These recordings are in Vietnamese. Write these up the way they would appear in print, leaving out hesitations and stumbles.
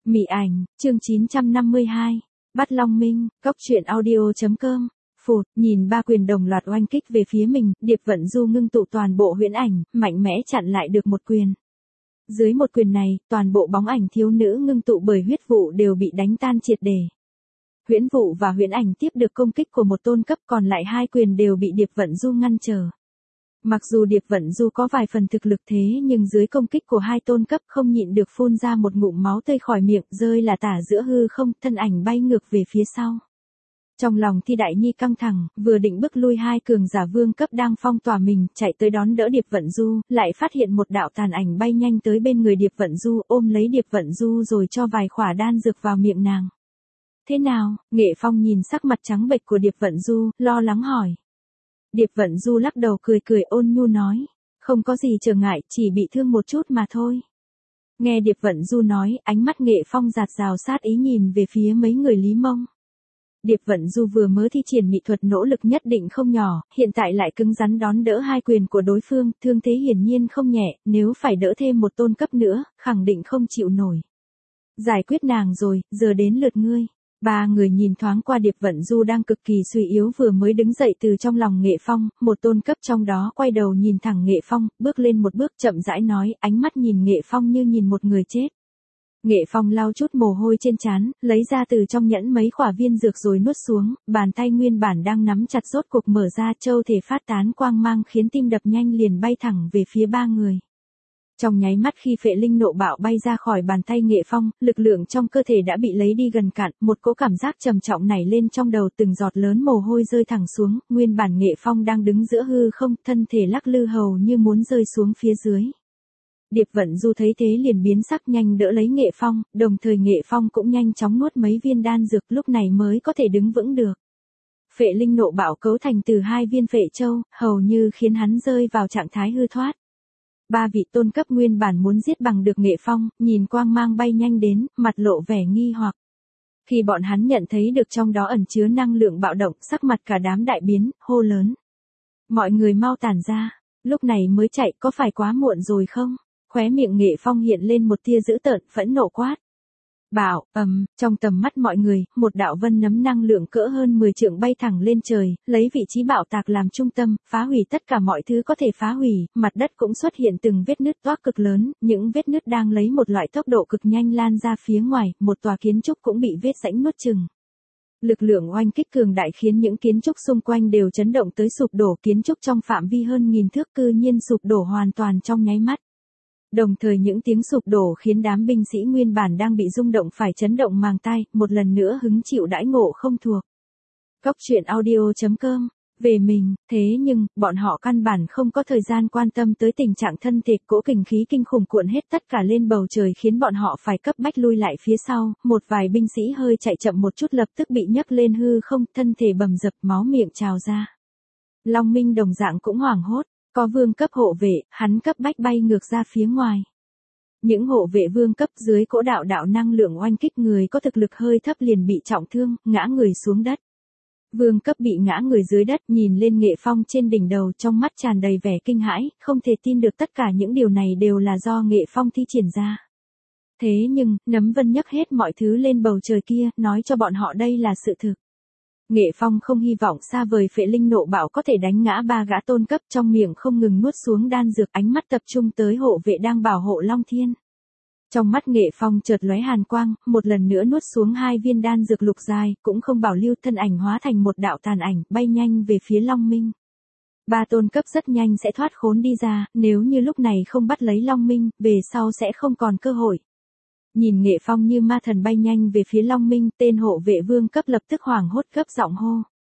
Mị ảnh, chương 952. Bắt Long Minh, Cóc truyện audio.com. Phụt, nhìn ba quyền đồng loạt oanh kích về phía mình, Điệp Vận Du ngưng tụ toàn bộ huyễn ảnh, mạnh mẽ chặn lại được một quyền. Dưới một quyền này, toàn bộ bóng ảnh thiếu nữ ngưng tụ bởi huyết vụ đều bị đánh tan triệt để. Huyễn vụ và huyễn ảnh tiếp được công kích của một tôn cấp, còn lại hai quyền đều bị Điệp Vận Du ngăn trở. Mặc dù Điệp Vận Du có vài phần thực lực thế nhưng dưới công kích của hai tôn cấp không nhịn được phun ra một ngụm máu tươi khỏi miệng, rơi là tả giữa hư không, thân ảnh bay ngược về phía sau. Trong lòng Thi Đại Nhi căng thẳng, vừa định bước lui hai cường giả vương cấp đang phong tỏa mình, chạy tới đón đỡ Điệp Vận Du, lại phát hiện một đạo tàn ảnh bay nhanh tới bên người Điệp Vận Du, ôm lấy Điệp Vận Du rồi cho vài khỏa đan dược vào miệng nàng. Thế nào? Nghệ Phong nhìn sắc mặt trắng bệch của Điệp Vận Du, lo lắng hỏi. Điệp Vận Du lắc đầu cười cười ôn nhu nói, không có gì trở ngại, chỉ bị thương một chút mà thôi. Nghe Điệp Vận Du nói, ánh mắt Nghệ Phong dạt dào sát ý nhìn về phía mấy người Lý Mông. Điệp Vận Du vừa mới thi triển mỹ thuật nỗ lực nhất định không nhỏ, hiện tại lại cứng rắn đón đỡ hai quyền của đối phương, thương thế hiển nhiên không nhẹ, nếu phải đỡ thêm một tôn cấp nữa, khẳng định không chịu nổi. Giải quyết nàng rồi, giờ đến lượt ngươi. Ba người nhìn thoáng qua Điệp Vận Du đang cực kỳ suy yếu vừa mới đứng dậy từ trong lòng Nghệ Phong, một tôn cấp trong đó quay đầu nhìn thẳng Nghệ Phong, bước lên một bước chậm rãi nói, ánh mắt nhìn Nghệ Phong như nhìn một người chết. Nghệ Phong lau chút mồ hôi trên trán, lấy ra từ trong nhẫn mấy khỏa viên dược rồi nuốt xuống, bàn tay nguyên bản đang nắm chặt rốt cuộc mở ra, châu thể phát tán quang mang khiến tim đập nhanh liền bay thẳng về phía ba người. Trong nháy mắt khi phệ linh nộ bạo bay ra khỏi bàn tay Nghệ Phong, lực lượng trong cơ thể đã bị lấy đi gần cạn, một cỗ cảm giác trầm trọng nảy lên trong đầu, từng giọt lớn mồ hôi rơi thẳng xuống, nguyên bản Nghệ Phong đang đứng giữa hư không, thân thể lắc lư hầu như muốn rơi xuống phía dưới. Điệp Vận Du thấy thế liền biến sắc nhanh đỡ lấy Nghệ Phong, đồng thời Nghệ Phong cũng nhanh chóng nuốt mấy viên đan dược lúc này mới có thể đứng vững được. Phệ linh nộ bạo cấu thành từ hai viên phệ châu, hầu như khiến hắn rơi vào trạng thái hư thoát. Ba vị tôn cấp nguyên bản muốn giết bằng được Nghệ Phong, nhìn quang mang bay nhanh đến, mặt lộ vẻ nghi hoặc. Khi bọn hắn nhận thấy được trong đó ẩn chứa năng lượng bạo động, sắc mặt cả đám đại biến, hô lớn. Mọi người mau tản ra, lúc này mới chạy có phải quá muộn rồi không? Khóe miệng Nghệ Phong hiện lên một tia dữ tợn, phẫn nộ quát. Bảo, trong tầm mắt mọi người, một đạo vân nấm năng lượng cỡ hơn 10 trượng bay thẳng lên trời, lấy vị trí bạo tạc làm trung tâm, phá hủy tất cả mọi thứ có thể phá hủy, mặt đất cũng xuất hiện từng vết nứt toác cực lớn, những vết nứt đang lấy một loại tốc độ cực nhanh lan ra phía ngoài, một tòa kiến trúc cũng bị vết rãnh nuốt chừng. Lực lượng oanh kích cường đại khiến những kiến trúc xung quanh đều chấn động tới sụp đổ, kiến trúc trong phạm vi hơn 1000 thước cư nhiên sụp đổ hoàn toàn trong nháy mắt. Đồng thời những tiếng sụp đổ khiến đám binh sĩ nguyên bản đang bị rung động phải chấn động màng tai, một lần nữa hứng chịu đãi ngộ không thuộc. Cóc truyện audio.com. Về mình, thế nhưng, bọn họ căn bản không có thời gian quan tâm tới tình trạng thân thể, cỗ kình khí kinh khủng cuộn hết tất cả lên bầu trời khiến bọn họ phải cấp bách lui lại phía sau, một vài binh sĩ hơi chạy chậm một chút lập tức bị nhấc lên hư không, thân thể bầm dập máu miệng trào ra. Long Minh đồng dạng cũng hoảng hốt. Có vương cấp hộ vệ, hắn cấp bách bay ngược ra phía ngoài. Những hộ vệ vương cấp dưới cỗ đạo năng lượng oanh kích, người có thực lực hơi thấp liền bị trọng thương, ngã người xuống đất. Vương cấp bị ngã người dưới đất, nhìn lên Nghệ Phong trên đỉnh đầu, trong mắt tràn đầy vẻ kinh hãi, không thể tin được tất cả những điều này đều là do Nghệ Phong thi triển ra. Thế nhưng, nấm vân nhấc hết mọi thứ lên bầu trời kia, nói cho bọn họ đây là sự thực. Nghệ Phong không hy vọng xa vời phệ linh nộ bạo có thể đánh ngã ba gã tôn cấp, trong miệng không ngừng nuốt xuống đan dược, ánh mắt tập trung tới hộ vệ đang bảo hộ Long Thiên. Trong mắt Nghệ Phong chợt lóe hàn quang, một lần nữa nuốt xuống hai viên đan dược lục dài, cũng không bảo lưu, thân ảnh hóa thành một đạo tàn ảnh, bay nhanh về phía Long Minh. Ba tôn cấp rất nhanh sẽ thoát khốn đi ra, nếu như lúc này không bắt lấy Long Minh, về sau sẽ không còn cơ hội. Nhìn Nghệ Phong như ma thần bay nhanh về phía Long Minh, tên hộ vệ vương cấp lập tức hoảng hốt gấp giọng hô.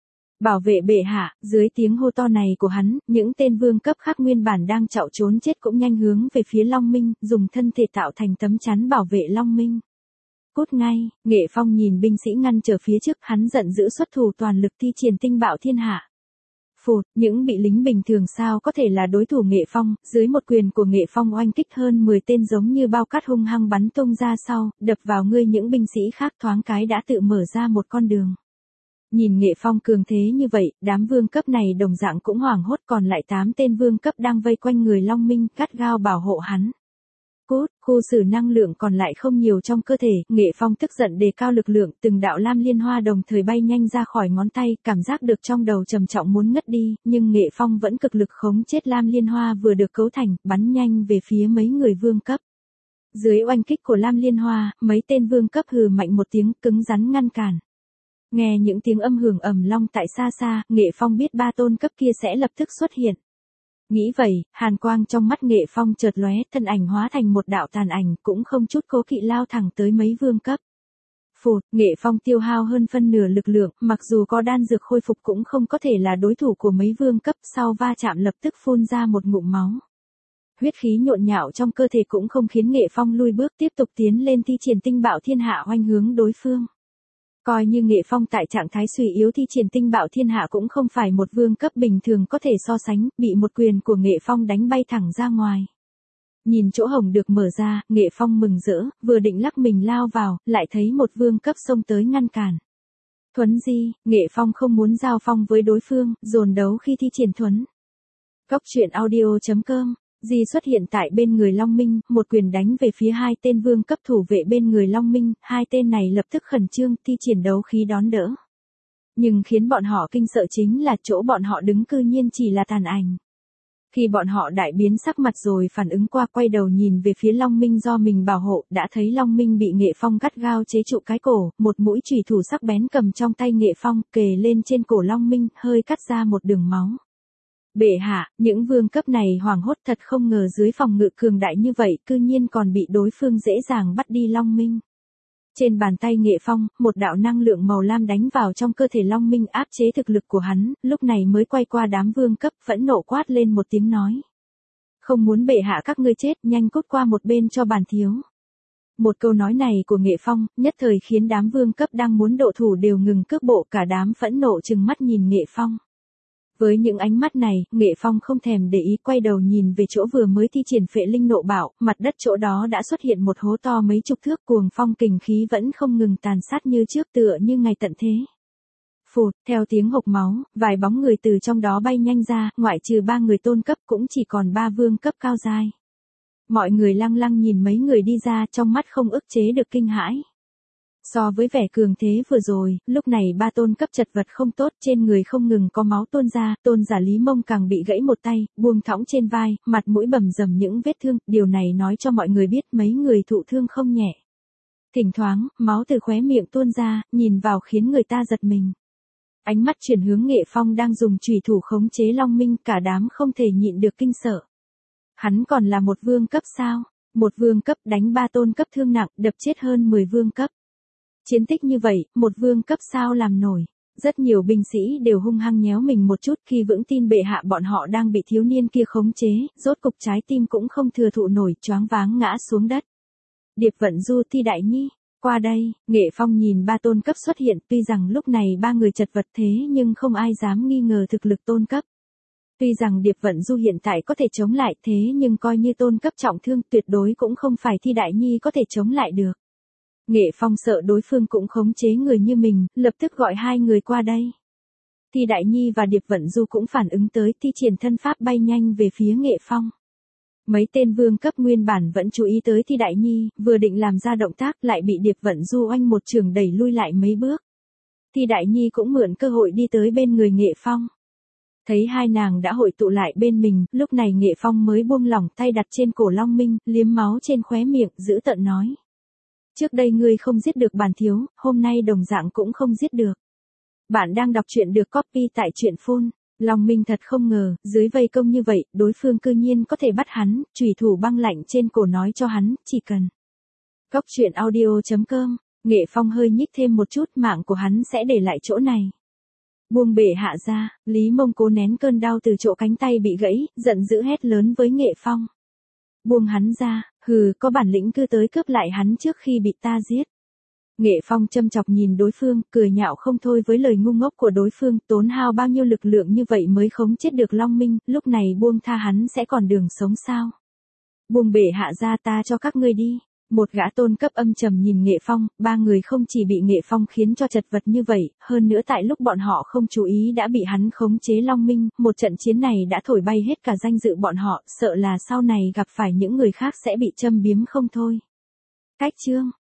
Bảo vệ bệ hạ, dưới tiếng hô to này của hắn, những tên vương cấp khác nguyên bản đang chạo trốn chết cũng nhanh hướng về phía Long Minh, dùng thân thể tạo thành tấm chắn bảo vệ Long Minh. Cút ngay, Nghệ Phong nhìn binh sĩ ngăn trở phía trước, hắn giận dữ xuất thủ toàn lực thi triển tinh bạo thiên hạ. Phụt, những bị lính bình thường sao có thể là đối thủ Nghệ Phong, dưới một quyền của Nghệ Phong oanh kích hơn 10 tên giống như bao cát hung hăng bắn tung ra sau, đập vào ngươi những binh sĩ khác thoáng cái đã tự mở ra một con đường. Nhìn Nghệ Phong cường thế như vậy, đám vương cấp này đồng dạng cũng hoảng hốt, còn lại 8 tên vương cấp đang vây quanh người Long Minh, gắt gao bảo hộ hắn. Cút, khu xử năng lượng còn lại không nhiều trong cơ thể, Nghệ Phong tức giận đề cao lực lượng, từng đạo lam liên hoa đồng thời bay nhanh ra khỏi ngón tay, cảm giác được trong đầu trầm trọng muốn ngất đi, nhưng Nghệ Phong vẫn cực lực khống chết lam liên hoa vừa được cấu thành, bắn nhanh về phía mấy người vương cấp. Dưới oanh kích của lam liên hoa, mấy tên vương cấp hừ mạnh một tiếng, cứng rắn ngăn cản. Nghe những tiếng âm hưởng ầm long tại xa xa, Nghệ Phong biết ba tôn cấp kia sẽ lập tức xuất hiện. Nghĩ vậy, hàn quang trong mắt Nghệ Phong chợt lóe, thân ảnh hóa thành một đạo tàn ảnh, cũng không chút cố kỵ lao thẳng tới mấy vương cấp. Phụt, Nghệ Phong tiêu hao hơn phân nửa lực lượng, mặc dù có đan dược khôi phục cũng không có thể là đối thủ của mấy vương cấp, sau va chạm lập tức phun ra một ngụm máu. Huyết khí nhộn nhạo trong cơ thể cũng không khiến Nghệ Phong lui bước, tiếp tục tiến lên thi triển tinh bạo thiên hạ oanh hướng đối phương. Coi như Nghệ Phong tại trạng thái suy yếu thi triển tinh bạo thiên hạ cũng không phải một vương cấp bình thường có thể so sánh, bị một quyền của Nghệ Phong đánh bay thẳng ra ngoài. Nhìn chỗ hổng được mở ra, Nghệ Phong mừng rỡ, vừa định lắc mình lao vào, lại thấy một vương cấp xông tới ngăn cản. Thuấn di, Nghệ Phong không muốn giao phong với đối phương, dồn đấu khi thi triển thuấn. Góc truyện audio.com Di xuất hiện tại bên người Long Minh, một quyền đánh về phía hai tên vương cấp thủ vệ bên người Long Minh, hai tên này lập tức khẩn trương thi triển đấu khí đón đỡ. Nhưng khiến bọn họ kinh sợ chính là chỗ bọn họ đứng cư nhiên chỉ là tàn ảnh. Khi bọn họ đại biến sắc mặt rồi phản ứng qua, quay đầu nhìn về phía Long Minh do mình bảo hộ, đã thấy Long Minh bị Nghệ Phong gắt gao chế trụ cái cổ, một mũi chùy thủ sắc bén cầm trong tay Nghệ Phong, kề lên trên cổ Long Minh, hơi cắt ra một đường máu. Bệ hạ, những vương cấp này hoảng hốt thật không ngờ dưới phòng ngự cường đại như vậy, cư nhiên còn bị đối phương dễ dàng bắt đi Long Minh. Trên bàn tay Nghệ Phong, một đạo năng lượng màu lam đánh vào trong cơ thể Long Minh áp chế thực lực của hắn, lúc này mới quay qua đám vương cấp, phẫn nộ quát lên một tiếng nói. Không muốn bệ hạ các ngươi chết, nhanh cút qua một bên cho bản thiếu. Một câu nói này của Nghệ Phong, nhất thời khiến đám vương cấp đang muốn độ thủ đều ngừng cước bộ, cả đám phẫn nộ trừng mắt nhìn Nghệ Phong. Với những ánh mắt này, Nghệ Phong không thèm để ý, quay đầu nhìn về chỗ vừa mới thi triển phệ linh nộ bạo, mặt đất chỗ đó đã xuất hiện một hố to mấy chục thước, cuồng phong kình khí vẫn không ngừng tàn sát như trước, tựa như ngày tận thế. Phụt, theo tiếng hộc máu, vài bóng người từ trong đó bay nhanh ra, ngoại trừ 3 người tôn cấp cũng chỉ còn 3 vương cấp cao giai. Mọi người lăng lăng nhìn mấy người đi ra, trong mắt không ức chế được kinh hãi. So với vẻ cường thế vừa rồi, lúc này 3 tôn cấp chật vật không tốt, trên người không ngừng có máu tuôn ra, tôn giả Lý Mông càng bị gãy một tay, buông thõng trên vai, mặt mũi bầm dầm những vết thương, điều này nói cho mọi người biết mấy người thụ thương không nhẹ. Thỉnh thoảng, máu từ khóe miệng tuôn ra, nhìn vào khiến người ta giật mình. Ánh mắt chuyển hướng Nghệ Phong đang dùng chùy thủ khống chế Long Minh, cả đám không thể nhịn được kinh sợ. Hắn còn là một vương cấp sao? Một vương cấp đánh 3 tôn cấp thương nặng, đập chết hơn 10 vương cấp. Chiến tích như vậy, một vương cấp sao làm nổi. Rất nhiều binh sĩ đều hung hăng nhéo mình một chút khi vững tin bệ hạ bọn họ đang bị thiếu niên kia khống chế, rốt cục trái tim cũng không thừa thụ nổi, choáng váng ngã xuống đất. Điệp Vận Du, Thi Đại Nhi, qua đây, Nghệ Phong nhìn 3 tôn cấp xuất hiện, tuy rằng lúc này 3 người chật vật thế nhưng không ai dám nghi ngờ thực lực tôn cấp. Tuy rằng Điệp Vận Du hiện tại có thể chống lại thế nhưng coi như tôn cấp trọng thương tuyệt đối cũng không phải Thi Đại Nhi có thể chống lại được. Nghệ Phong sợ đối phương cũng khống chế người như mình, lập tức gọi 2 người qua đây. Thi Đại Nhi và Điệp Vận Du cũng phản ứng tới, thi triển thân pháp bay nhanh về phía Nghệ Phong. Mấy tên vương cấp nguyên bản vẫn chú ý tới Thi Đại Nhi, vừa định làm ra động tác lại bị Điệp Vận Du oanh một trường đẩy lui lại mấy bước. Thi Đại Nhi cũng mượn cơ hội đi tới bên người Nghệ Phong. Thấy hai nàng đã hội tụ lại bên mình, lúc này Nghệ Phong mới buông lỏng tay đặt trên cổ Long Minh, liếm máu trên khóe miệng, giữ tợn nói. Trước đây ngươi không giết được bản thiếu, hôm nay đồng dạng cũng không giết được. Bạn đang đọc truyện được copy tại truyện phun. Long Minh thật không ngờ, dưới vây công như vậy, đối phương cư nhiên có thể bắt hắn, chùy thủ băng lạnh trên cổ nói cho hắn, chỉ cần. Góc truyện audio.com, Nghệ Phong hơi nhích thêm một chút, mạng của hắn sẽ để lại chỗ này. Buông bệ hạ ra, Lý Mông cố nén cơn đau từ chỗ cánh tay bị gãy, giận dữ hét lớn với Nghệ Phong. Buông hắn ra, hừ, có bản lĩnh cứ tới cướp lại hắn trước khi bị ta giết. Nghệ Phong châm chọc nhìn đối phương, cười nhạo không thôi với lời ngu ngốc của đối phương, tốn hao bao nhiêu lực lượng như vậy mới khống chết được Long Minh, lúc này buông tha hắn sẽ còn đường sống sao. Buông bệ hạ ra, ta cho các ngươi đi. Một gã tôn cấp âm trầm nhìn Nghệ Phong, ba người không chỉ bị Nghệ Phong khiến cho chật vật như vậy, hơn nữa tại lúc bọn họ không chú ý đã bị hắn khống chế Long Minh, một trận chiến này đã thổi bay hết cả danh dự bọn họ, sợ là sau này gặp phải những người khác sẽ bị châm biếm không thôi. Cách chương